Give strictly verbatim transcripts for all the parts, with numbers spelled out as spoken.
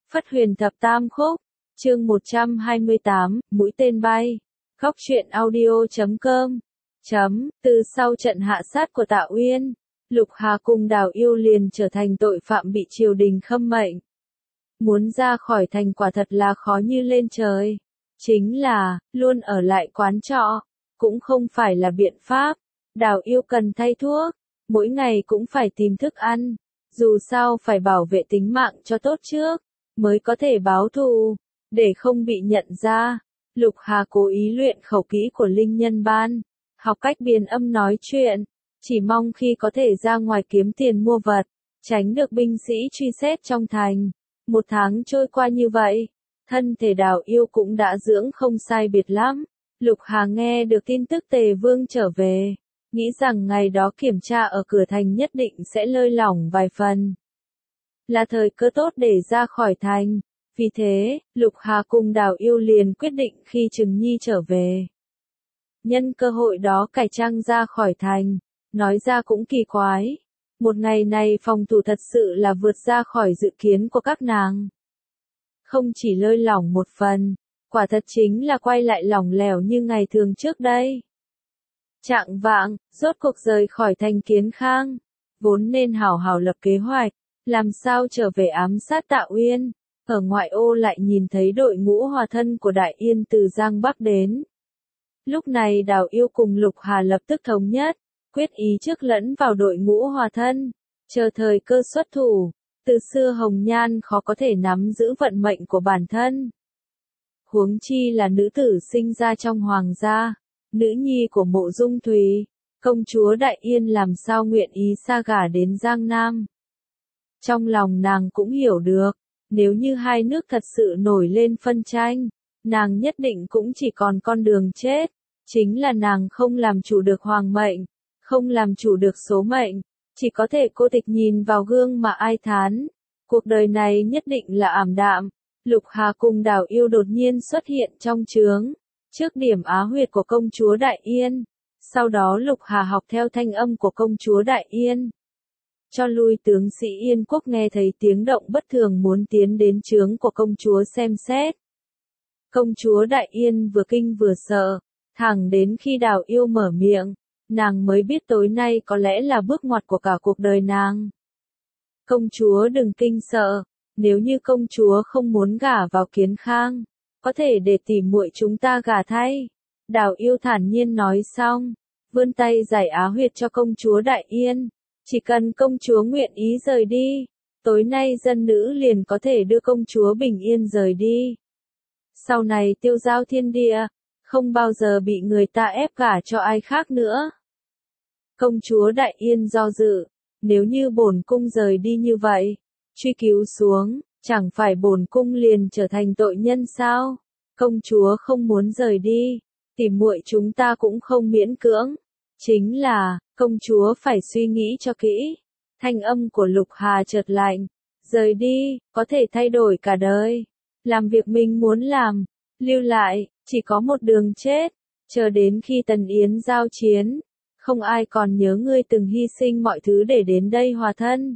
Phất Huyền Thập Tam Khúc, chương một trăm hai mươi tám, mũi tên bay. Góc truyện audio chấm com. Chấm, từ sau trận hạ sát của Tạ Uyên, Lục Hà cùng Đào Yêu liền trở thành tội phạm bị triều đình khâm mệnh. Muốn ra khỏi thành quả thật là khó như lên trời. Chính là, luôn ở lại quán trọ, cũng không phải là biện pháp. Đào Yêu cần thay thuốc, mỗi ngày cũng phải tìm thức ăn. Dù sao phải bảo vệ tính mạng cho tốt trước, mới có thể báo thù, để không bị nhận ra. Lục Hà cố ý luyện khẩu kỹ của linh nhân ban, học cách biền âm nói chuyện, chỉ mong khi có thể ra ngoài kiếm tiền mua vật, tránh được binh sĩ truy xét trong thành. Một tháng trôi qua như vậy, thân thể Đào Yêu cũng đã dưỡng không sai biệt lắm. Lục Hà nghe được tin tức Tề Vương trở về, nghĩ rằng ngày đó kiểm tra ở cửa thành nhất định sẽ lơi lỏng vài phần. Là thời cơ tốt để ra khỏi thành. Vì thế, Lục Hà cùng Đào Yêu liền quyết định khi Trừng Nhi trở về, nhân cơ hội đó cải trang ra khỏi thành. Nói ra cũng kỳ quái, một ngày này phòng thủ thật sự là vượt ra khỏi dự kiến của các nàng. Không chỉ lơi lỏng một phần, quả thật chính là quay lại lỏng lẻo như ngày thường trước đây. Trạng vạng, rốt cuộc rời khỏi thành Kiến Khang, vốn nên hảo hảo lập kế hoạch, làm sao trở về ám sát Tạ Uyên. Ở ngoại ô lại nhìn thấy đội ngũ hòa thân của Đại Yên từ Giang Bắc đến. Lúc này Đào Yêu cùng Lục Hà lập tức thống nhất, quyết ý trước lẫn vào đội ngũ hòa thân, chờ thời cơ xuất thủ. Từ xưa Hồng Nhan khó có thể nắm giữ vận mệnh của bản thân. Huống chi là nữ tử sinh ra trong hoàng gia, nữ nhi của Mộ Dung Thùy, công chúa Đại Yên làm sao nguyện ý xa gả đến Giang Nam. Trong lòng nàng cũng hiểu được, nếu như hai nước thật sự nổi lên phân tranh, nàng nhất định cũng chỉ còn con đường chết. Chính là nàng không làm chủ được hoàng mệnh, không làm chủ được số mệnh, chỉ có thể cô tịch nhìn vào gương mà ai thán. Cuộc đời này nhất định là ảm đạm. Lục Hà cùng Đào Yêu đột nhiên xuất hiện trong trướng, trước điểm á huyệt của công chúa Đại Yên. Sau đó Lục Hà học theo thanh âm của công chúa Đại Yên, cho lui tướng sĩ Yên Quốc nghe thấy tiếng động bất thường muốn tiến đến trướng của công chúa xem xét. Công chúa Đại Yên vừa kinh vừa sợ, thẳng đến khi Đào Yêu mở miệng, nàng mới biết tối nay có lẽ là bước ngoặt của cả cuộc đời nàng. Công chúa đừng kinh sợ, nếu như công chúa không muốn gả vào Kiến Khang, có thể để tỉ muội chúng ta gả thay. Đào Yêu thản nhiên nói xong, vươn tay giải á huyệt cho công chúa Đại Yên. Chỉ cần công chúa nguyện ý rời đi, tối nay dân nữ liền có thể đưa công chúa bình yên rời đi. Sau này tiêu giao thiên địa, không bao giờ bị người ta ép gả cho ai khác nữa. Công chúa Đại Yên do dự, nếu như bổn cung rời đi như vậy, truy cứu xuống, chẳng phải bổn cung liền trở thành tội nhân sao? Công chúa không muốn rời đi, tỉ muội chúng ta cũng không miễn cưỡng. Chính là, công chúa phải suy nghĩ cho kỹ. Thanh âm của Lục Hà chợt lạnh, rời đi, có thể thay đổi cả đời. Làm việc mình muốn làm, lưu lại, chỉ có một đường chết. Chờ đến khi Tần Yến giao chiến, không ai còn nhớ ngươi từng hy sinh mọi thứ để đến đây hòa thân.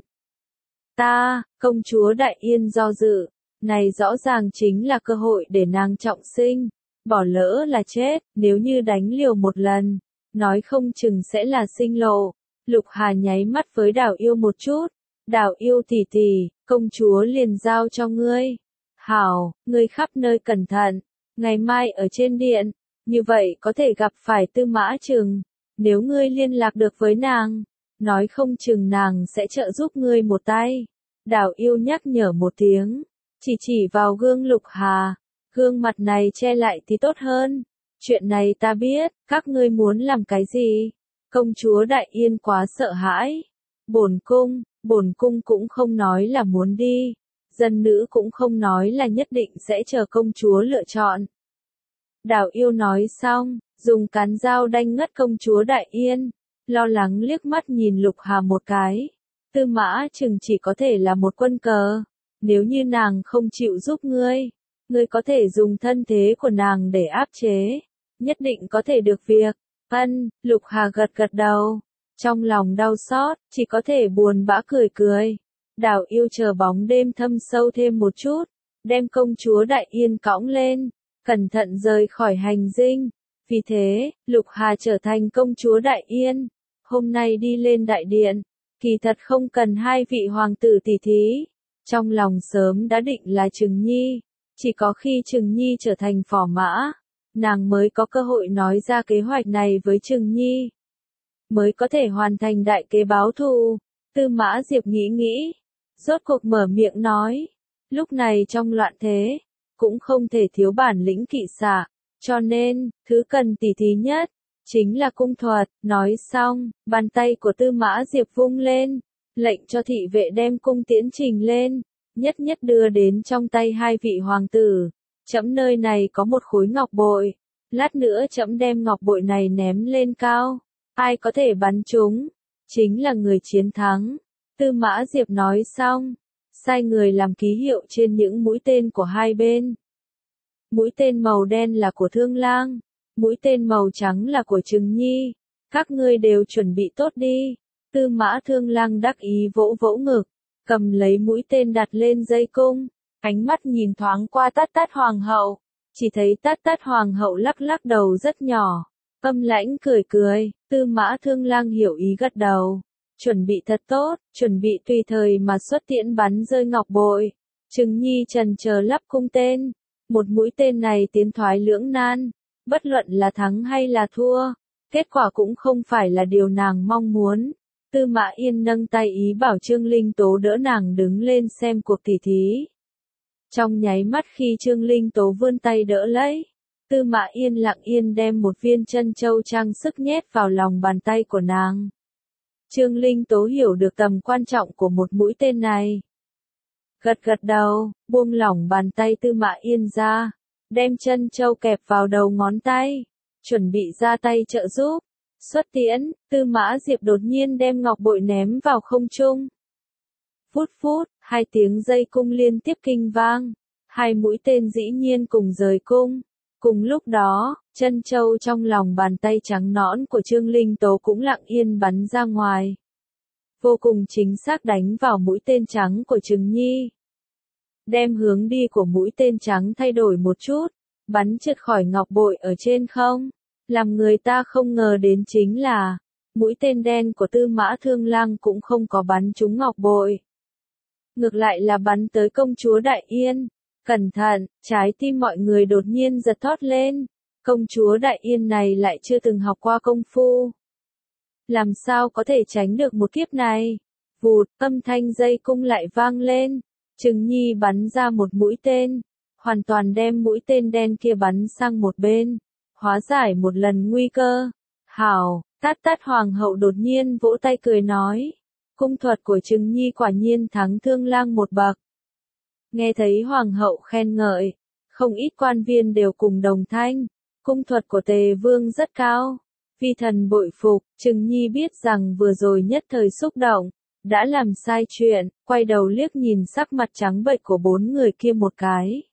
Ta, công chúa Đại Yên do dự, này rõ ràng chính là cơ hội để nàng trọng sinh. Bỏ lỡ là chết, nếu như đánh liều một lần, nói không chừng sẽ là sinh lộ. Lục Hà nháy mắt với Đào Yêu một chút. Đào Yêu tỷ tỷ, công chúa liền giao cho ngươi. Hảo, ngươi khắp nơi cẩn thận. Ngày mai ở trên điện, như vậy có thể gặp phải Tư Mã Trừng. Nếu ngươi liên lạc được với nàng, nói không chừng nàng sẽ trợ giúp ngươi một tay. Đào Yêu nhắc nhở một tiếng, chỉ chỉ vào gương Lục Hà. Gương mặt này che lại thì tốt hơn. Chuyện này ta biết, các ngươi muốn làm cái gì? Công chúa Đại Yên quá sợ hãi. Bổn cung, bổn cung cũng không nói là muốn đi. Dân nữ cũng không nói là nhất định sẽ chờ công chúa lựa chọn. Đào Yêu nói xong, dùng cán dao đanh ngất công chúa Đại Yên, lo lắng liếc mắt nhìn Lục Hà một cái. Tư Mã Trừng chỉ có thể là một quân cờ. Nếu như nàng không chịu giúp ngươi, ngươi có thể dùng thân thế của nàng để áp chế. Nhất định có thể được việc. Ân, Lục Hà gật gật đầu. Trong lòng đau xót, chỉ có thể buồn bã cười cười. Đào Yêu chờ bóng đêm thâm sâu thêm một chút, đem công chúa Đại Yên cõng lên, cẩn thận rời khỏi hành dinh. Vì thế, Lục Hà trở thành công chúa Đại Yên. Hôm nay đi lên đại điện, kỳ thật không cần hai vị hoàng tử tỷ thí. Trong lòng sớm đã định là Trừng Nhi, chỉ có khi Trừng Nhi trở thành phò mã, nàng mới có cơ hội nói ra kế hoạch này với Trừng Nhi, mới có thể hoàn thành đại kế báo thù. Tư Mã Diệp nghĩ nghĩ, rốt cuộc mở miệng nói, lúc này trong loạn thế, cũng không thể thiếu bản lĩnh kỵ xạ, cho nên, thứ cần tỉ thí nhất, chính là cung thuật. Nói xong, bàn tay của Tư Mã Diệp vung lên, lệnh cho thị vệ đem cung tiễn trình lên, nhất nhất đưa đến trong tay hai vị hoàng tử. Trẫm nơi này có một khối ngọc bội, lát nữa trẫm đem ngọc bội này ném lên cao, ai có thể bắn trúng, chính là người chiến thắng. Tư Mã Diệp nói xong, sai người làm ký hiệu trên những mũi tên của hai bên. Mũi tên màu đen là của Thương Lang, mũi tên màu trắng là của Trừng Nhi. Các ngươi đều chuẩn bị tốt đi. Tư Mã Thương Lang đắc ý vỗ vỗ ngực, cầm lấy mũi tên đặt lên dây cung, ánh mắt nhìn thoáng qua Tát Tát Hoàng hậu, chỉ thấy Tát Tát Hoàng hậu lắc lắc đầu rất nhỏ, âm lãnh cười cười. Tư Mã Thương Lang hiểu ý gật đầu, chuẩn bị thật tốt, chuẩn bị tùy thời mà xuất tiễn bắn rơi ngọc bội. Trừng Nhi chần chờ lắp cung tên, một mũi tên này tiến thoái lưỡng nan, bất luận là thắng hay là thua, kết quả cũng không phải là điều nàng mong muốn. Tư Mã Yên nâng tay ý bảo Trương Linh Tố đỡ nàng đứng lên xem cuộc tỉ thí. Trong nháy mắt khi Trương Linh Tố vươn tay đỡ lấy, Tư Mã Yên lặng yên đem một viên chân châu trang sức nhét vào lòng bàn tay của nàng. Trương Linh Tố hiểu được tầm quan trọng của một mũi tên này. Gật gật đầu, buông lỏng bàn tay Tư Mã Yên ra, đem chân châu kẹp vào đầu ngón tay, chuẩn bị ra tay trợ giúp. Xuất tiễn, Tư Mã Diệp đột nhiên đem ngọc bội ném vào không trung. Phút phút, hai tiếng dây cung liên tiếp kinh vang, hai mũi tên dĩ nhiên cùng rời cung. Cùng lúc đó, chân châu trong lòng bàn tay trắng nõn của Trương Linh Tố cũng lặng yên bắn ra ngoài. Vô cùng chính xác đánh vào mũi tên trắng của Trừng Nhi. Đem hướng đi của mũi tên trắng thay đổi một chút, bắn trượt khỏi ngọc bội ở trên không. Làm người ta không ngờ đến chính là, mũi tên đen của Tư Mã Thương Lang cũng không có bắn trúng ngọc bội. Ngược lại là bắn tới công chúa Đại Yên. Cẩn thận, trái tim mọi người đột nhiên giật thót lên. Công chúa Đại Yên này lại chưa từng học qua công phu. Làm sao có thể tránh được một kiếp này? Vụt, âm thanh dây cung lại vang lên. Trừng Nhi bắn ra một mũi tên, hoàn toàn đem mũi tên đen kia bắn sang một bên, hóa giải một lần nguy cơ. Hảo, Tát Tát Hoàng hậu đột nhiên vỗ tay cười nói, cung thuật của Trừng Nhi quả nhiên thắng Thương Lang một bậc. Nghe thấy Hoàng hậu khen ngợi, không ít quan viên đều cùng đồng thanh, cung thuật của Tề Vương rất cao. Vi thần bội phục. Trừng Nhi biết rằng vừa rồi nhất thời xúc động, đã làm sai chuyện, quay đầu liếc nhìn sắc mặt trắng bệch của bốn người kia một cái.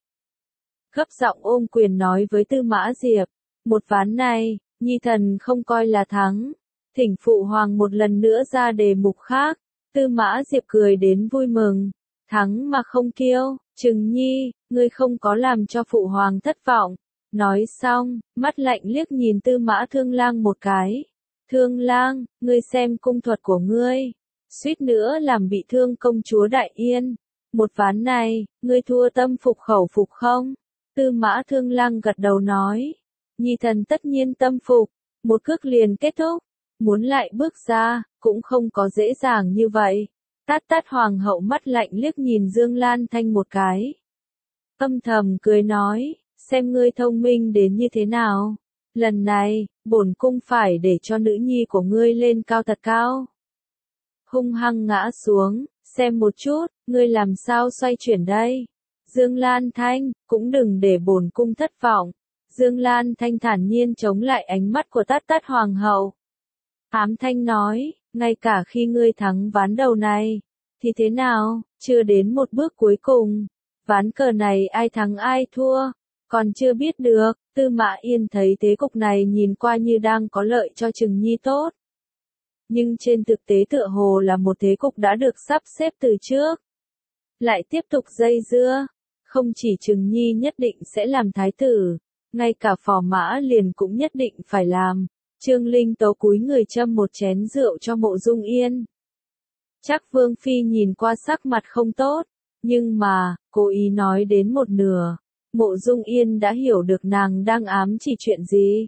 Gấp giọng ôm quyền nói với Tư Mã Diệp, một ván này, Nhi thần không coi là thắng, thỉnh phụ hoàng một lần nữa ra đề mục khác. Tư Mã Diệp cười đến vui mừng, thắng mà không kiêu. Trừng Nhi, ngươi không có làm cho phụ hoàng thất vọng. Nói xong, mắt lạnh liếc nhìn Tư Mã Thương Lang một cái. Thương Lang, ngươi xem cung thuật của ngươi, suýt nữa làm bị thương công chúa Đại Yên. Một ván này, ngươi thua tâm phục khẩu phục không? Tư Mã Thương Lang gật đầu nói, Nhi thần tất nhiên tâm phục. Một cước liền kết thúc, muốn lại bước ra, cũng không có dễ dàng như vậy. Tát Tát Hoàng hậu mắt lạnh liếc nhìn Dương Lan Thanh một cái, âm thầm cười nói, xem ngươi thông minh đến như thế nào. Lần này, bổn cung phải để cho nữ nhi của ngươi lên cao thật cao. Hung hăng ngã xuống, xem một chút, ngươi làm sao xoay chuyển đây. Dương Lan Thanh, cũng đừng để bổn cung thất vọng. Dương Lan Thanh thản nhiên chống lại ánh mắt của Tát Tát Hoàng hậu. Ám thanh nói, ngay cả khi ngươi thắng ván đầu này, thì thế nào, chưa đến một bước cuối cùng. Ván cờ này ai thắng ai thua, còn chưa biết được. Tư Mã Yên thấy thế cục này nhìn qua như đang có lợi cho Trừng Nhi tốt. Nhưng trên thực tế tựa hồ là một thế cục đã được sắp xếp từ trước. Lại tiếp tục dây dưa, Không chỉ Trừng Nhi nhất định sẽ làm thái tử, ngay cả Phò Mã Liền cũng nhất định phải làm. Trương Linh Tố cúi người châm một chén rượu cho Mộ Dung Yên. Chắc Vương Phi nhìn qua sắc mặt không tốt, nhưng mà, cố ý nói đến một nửa, Mộ Dung Yên đã hiểu được nàng đang ám chỉ chuyện gì.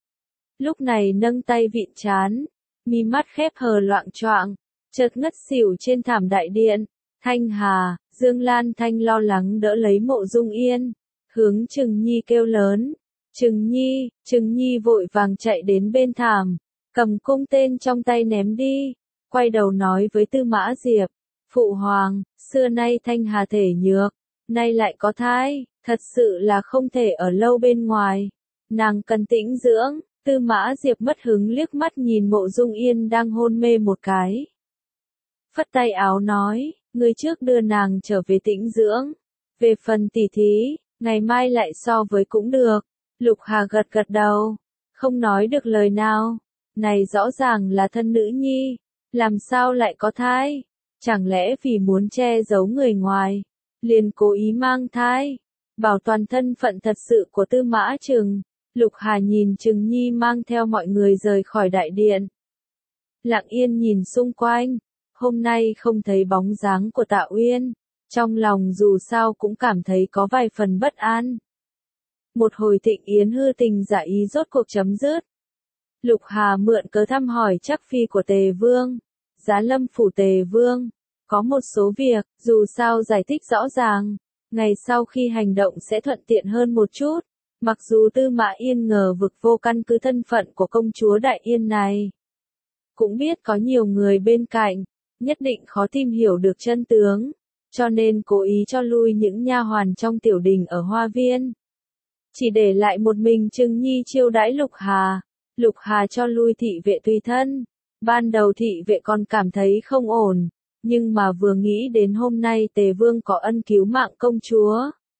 Lúc này nâng tay vịn trán, mi mắt khép hờ loạng choạng, chợt ngất xỉu trên thảm đại điện. Thanh Hà, Dương Lan Thanh lo lắng đỡ lấy Mộ Dung Yên, hướng Trừng Nhi kêu lớn. Trừng Nhi, Trừng Nhi vội vàng chạy đến bên thảm, cầm cung tên trong tay ném đi, quay đầu nói với Tư Mã Diệp, Phụ Hoàng, xưa nay Thanh Hà thể nhược, nay lại có thai, thật sự là không thể ở lâu bên ngoài, nàng cần tĩnh dưỡng. Tư Mã Diệp mất hứng liếc mắt nhìn Mộ Dung Yên đang hôn mê một cái. Phất tay áo nói, người trước đưa nàng trở về tĩnh dưỡng, về phần tỉ thí, ngày mai lại so với cũng được. Lục Hà gật gật đầu, không nói được lời nào, này rõ ràng là thân nữ nhi, làm sao lại có thai, chẳng lẽ vì muốn che giấu người ngoài, liền cố ý mang thai, bảo toàn thân phận thật sự của Tư Mã Trừng. Lục Hà nhìn Trừng Nhi mang theo mọi người rời khỏi đại điện. Lặng yên nhìn xung quanh, hôm nay không thấy bóng dáng của Tạ Uyên, trong lòng dù sao cũng cảm thấy có vài phần bất an. Một hồi thịnh yến hư tình giả ý rốt cuộc chấm dứt. Lục Hà mượn cớ thăm hỏi chắc phi của Tề Vương, Giá Lâm phủ Tề Vương, có một số việc, dù sao giải thích rõ ràng, ngày sau khi hành động sẽ thuận tiện hơn một chút. Mặc dù Tư Mã Yên ngờ vực vô căn cứ thân phận của công chúa Đại Yên này, cũng biết có nhiều người bên cạnh, nhất định khó tìm hiểu được chân tướng, cho nên cố ý cho lui những nha hoàn trong tiểu đình ở Hoa Viên. Chỉ để lại một mình Trừng Nhi chiêu đãi Lục Hà. Lục Hà cho lui thị vệ tùy thân. Ban đầu thị vệ còn cảm thấy không ổn, nhưng mà vừa nghĩ đến hôm nay Tề Vương có ân cứu mạng công chúa,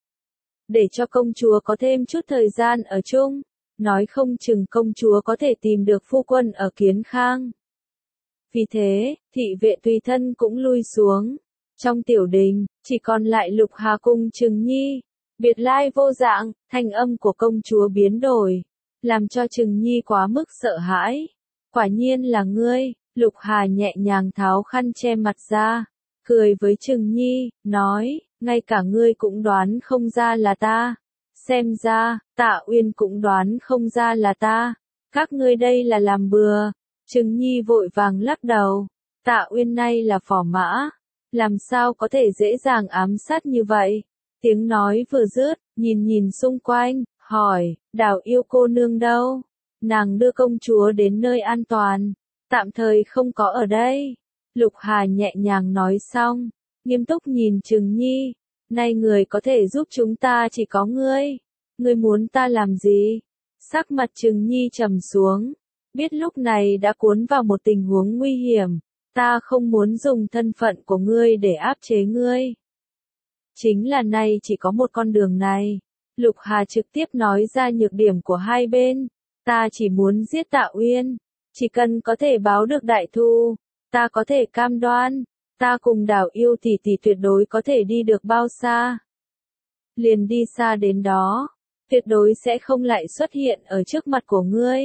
để cho công chúa có thêm chút thời gian ở chung, nói không chừng công chúa có thể tìm được phu quân ở Kiến Khang. Vì thế, thị vệ tùy thân cũng lui xuống. Trong tiểu đình, chỉ còn lại Lục Hà cùng Trừng Nhi. Biệt lai vô dạng, thanh âm của công chúa biến đổi, làm cho Trừng Nhi quá mức sợ hãi. Quả nhiên là ngươi. Lục Hà nhẹ nhàng tháo khăn che mặt ra, cười với Trừng Nhi, nói, ngay cả ngươi cũng đoán không ra là ta. Xem ra, Tạ Uyên cũng đoán không ra là ta. Các ngươi đây là làm bừa. Trừng Nhi vội vàng lắc đầu. Tạ Uyên nay là phò mã, làm sao có thể dễ dàng ám sát như vậy. Tiếng nói vừa dứt, nhìn nhìn xung quanh, hỏi, Đào Yêu cô nương đâu? Nàng đưa công chúa đến nơi an toàn, tạm thời không có ở đây. Lục Hà nhẹ nhàng nói xong, nghiêm túc nhìn Trừng Nhi, nay người có thể giúp chúng ta chỉ có ngươi. Ngươi muốn ta làm gì? Sắc mặt Trừng Nhi trầm xuống, biết lúc này đã cuốn vào một tình huống nguy hiểm. Ta không muốn dùng thân phận của ngươi để áp chế ngươi. Chính là nay chỉ có một con đường này. Lục Hà trực tiếp nói ra nhược điểm của hai bên. Ta chỉ muốn giết Tạ Uyên. Chỉ cần có thể báo được đại thù, ta có thể cam đoan, ta cùng Đào Yêu tỷ tỷ tuyệt đối có thể đi được bao xa. Liền đi xa đến đó, tuyệt đối sẽ không lại xuất hiện ở trước mặt của ngươi.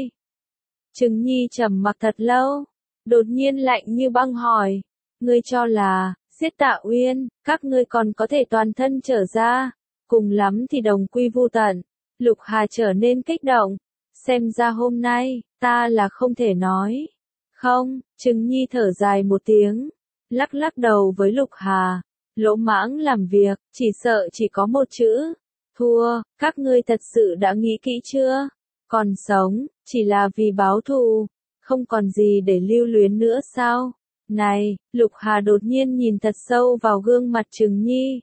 Trừng Nhi trầm mặc thật lâu, đột nhiên lạnh như băng hỏi, ngươi cho là, giết Tạ Uyên, các ngươi còn có thể toàn thân trở ra, cùng lắm thì đồng quy vu tận. Lục Hà trở nên kích động, xem ra hôm nay, ta là không thể nói. Không, Trừng Nhi thở dài một tiếng, lắc lắc đầu với Lục Hà, lỗ mãng làm việc, chỉ sợ chỉ có một chữ, thua. Các ngươi thật sự đã nghĩ kỹ chưa? Còn sống, chỉ là vì báo thù, không còn gì để lưu luyến nữa sao? Này, Lục Hà đột nhiên nhìn thật sâu vào gương mặt Trừng Nhi.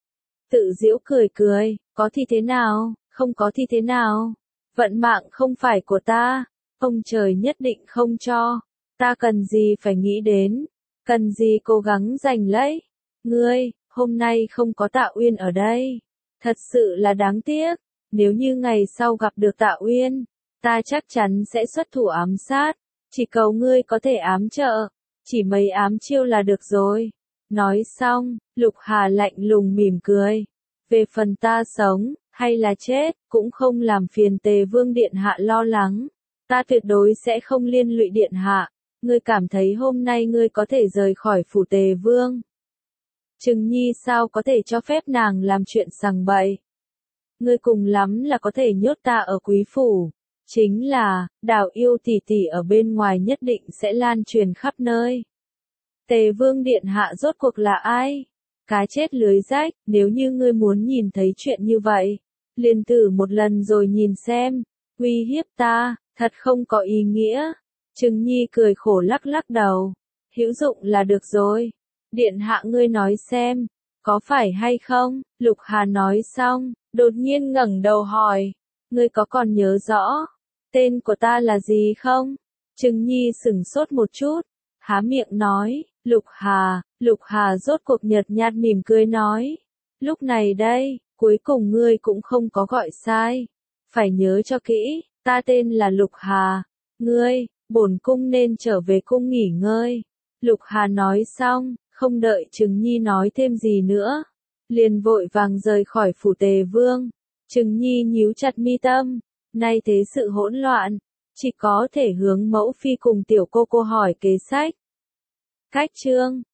Tự giễu cười cười, có thì thế nào, không có thì thế nào. Vận mạng không phải của ta, ông trời nhất định không cho. Ta cần gì phải nghĩ đến, cần gì cố gắng giành lấy. Ngươi, hôm nay không có Tạ Uyên ở đây, thật sự là đáng tiếc. Nếu như ngày sau gặp được Tạ Uyên, ta chắc chắn sẽ xuất thủ ám sát. Chỉ cầu ngươi có thể ám trợ, chỉ mấy ám chiêu là được rồi. Nói xong, Lục Hà lạnh lùng mỉm cười. Về phần ta sống, hay là chết, cũng không làm phiền Tề Vương Điện Hạ lo lắng. Ta tuyệt đối sẽ không liên lụy Điện Hạ. Ngươi cảm thấy hôm nay ngươi có thể rời khỏi phủ Tề Vương. Trừng Nhi sao có thể cho phép nàng làm chuyện sằng bậy. Ngươi cùng lắm là có thể nhốt ta ở quý phủ. Chính là, Đào yêu tỷ tỷ ở bên ngoài nhất định sẽ lan truyền khắp nơi. Tề Vương Điện Hạ rốt cuộc là ai? Cá chết lưới rách, nếu như ngươi muốn nhìn thấy chuyện như vậy, liền thử một lần rồi nhìn xem. Uy hiếp ta, thật không có ý nghĩa. Trừng Nhi cười khổ lắc lắc đầu. Hữu dụng là được rồi. Điện Hạ ngươi nói xem, có phải hay không? Lục Hà nói xong, đột nhiên ngẩng đầu hỏi. Ngươi có còn nhớ rõ tên của ta là gì không? Trừng Nhi sửng sốt một chút, há miệng nói, Lục Hà. Lục Hà rốt cuộc nhợt nhạt mỉm cười nói. Lúc này đây, cuối cùng ngươi cũng không có gọi sai. Phải nhớ cho kỹ, ta tên là Lục Hà. Ngươi, bổn cung nên trở về cung nghỉ ngơi. Lục Hà nói xong, không đợi Trừng Nhi nói thêm gì nữa, liền vội vàng rời khỏi phủ Tề Vương. Trừng Nhi nhíu chặt mi tâm, nay thế sự hỗn loạn, chỉ có thể hướng mẫu phi cùng tiểu cô cô hỏi kế sách. Cách chương